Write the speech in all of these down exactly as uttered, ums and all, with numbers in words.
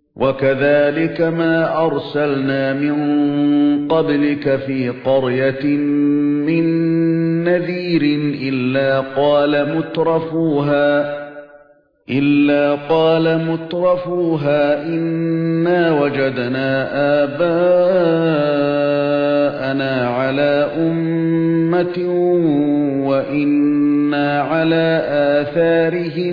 وَكَذَلِكَ مَا أَرْسَلْنَا مِن قَبْلِكَ فِي قَرْيَةٍ مِّن نَّذِيرٍ إِلَّا قَالَ مُتْرَفُوهَا إِلَّا قَالَ مُتْرَفُوهَا إِنَّا وَجَدْنَا آبَاءَنَا عَلَى أُمَّةٍ وَإِنَّا عَلَى آثَارِهِم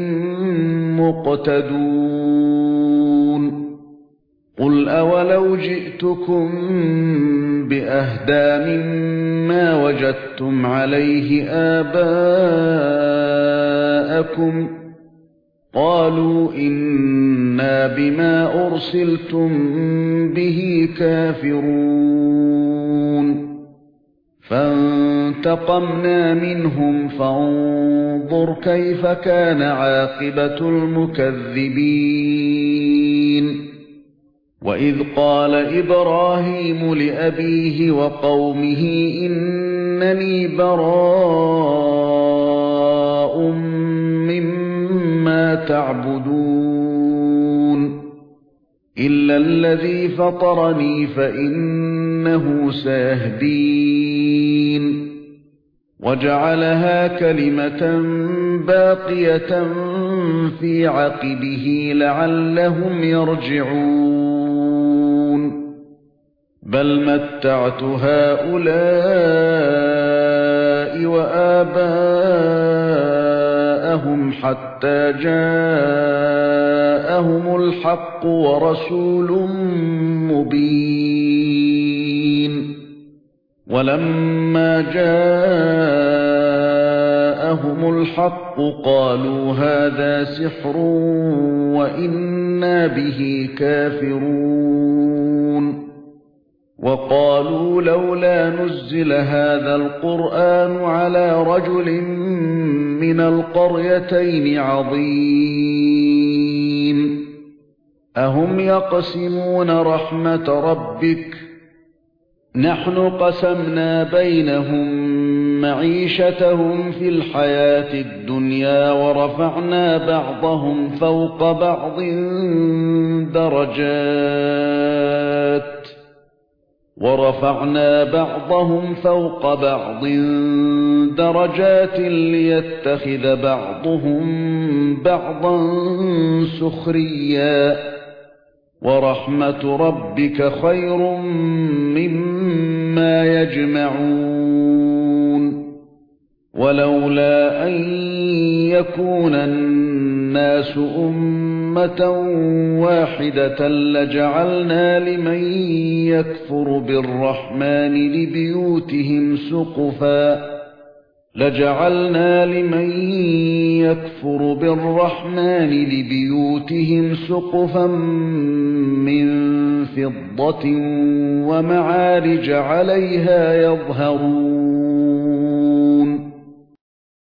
مُقْتَدُونَ قُلْ أَوَلَوْ جِئْتُكُم بِأَهْدَىٰ مِمَّا وَجَدتُّمْ عَلَيْهِ آبَاءَكُمْ قَالُوا إِنَّا بِمَا أُرْسِلْتُم بِهِ كَافِرُونَ فَانتَقَمْنَا مِنْهُمْ فَانظُرْ كَيْفَ كَانَ عَاقِبَةُ الْمُكَذِّبِينَ وَإِذْ قَالَ إِبْرَاهِيمُ لِأَبِيهِ وَقَوْمِهِ إِنَّنِي بَرَاءٌ مِّمَّا تَعْبُدُونَ إِلَّا الَّذِي فَطَرَنِي فَإِنَّهُ سَيَهْدِينِ وَجَعَلَهَا كَلِمَةً بَاقِيَةً فِي عَقِبِهِ لَعَلَّهُمْ يَرْجِعُونَ بَلْ مَتَّعْتُ هَؤُلَاءِ وَآبَاءَهُمْ حَتَّى جَاءَهُمُ الْحَقُّ وَرَسُولٌ مُبِينٌ وَلَمَّا جَاءَهُمُ الْحَقُّ قَالُوا هَذَا سِحْرٌ وَإِنَّا بِهِ كَافِرُونَ وَقَالُوا لَوْلَا نُزِّلَ هَذَا الْقُرْآنُ عَلَى رَجُلٍ مِنَ الْقَرْيَتَيْنِ عَظِيمٍ أَهُمْ يَقْسِمُونَ رَحْمَةَ رَبِّكَ نَحْنُ قَسَمْنَا بَيْنَهُم مَّعِيشَتَهُمْ فِي الْحَيَاةِ الدُّنْيَا وَرَفَعْنَا بَعْضَهُمْ فَوْقَ بَعْضٍ دَرَجَاتٍ وَرَفَعْنَا بَعْضَهُمْ فَوْقَ بَعْضٍ دَرَجَاتٍ لِيَتَّخِذَ بَعْضُهُم بَعْضًا سُخْرِيًّا وَرَحْمَةُ رَبِّكَ خَيْرٌ مِّمَّا يَجْمَعُونَ وَلَوْلَا أَن يَكُونَ النَّاسُ أُمَّةً وَاحِدَةً لَّجَعَلْنَا لِمَن يَكْفُرُ بِالرَّحْمَنِ لِبُيُوتِهِمْ سُقُفًا لَجَعَلْنَا لِمَن يَكْفُرُ بِالرَّحْمَنِ لِبُيُوتِهِمْ سُقُفًا مِّن فِضَّةٍ وَمَعَارِجَ عَلَيْهَا يَظْهَرُونَ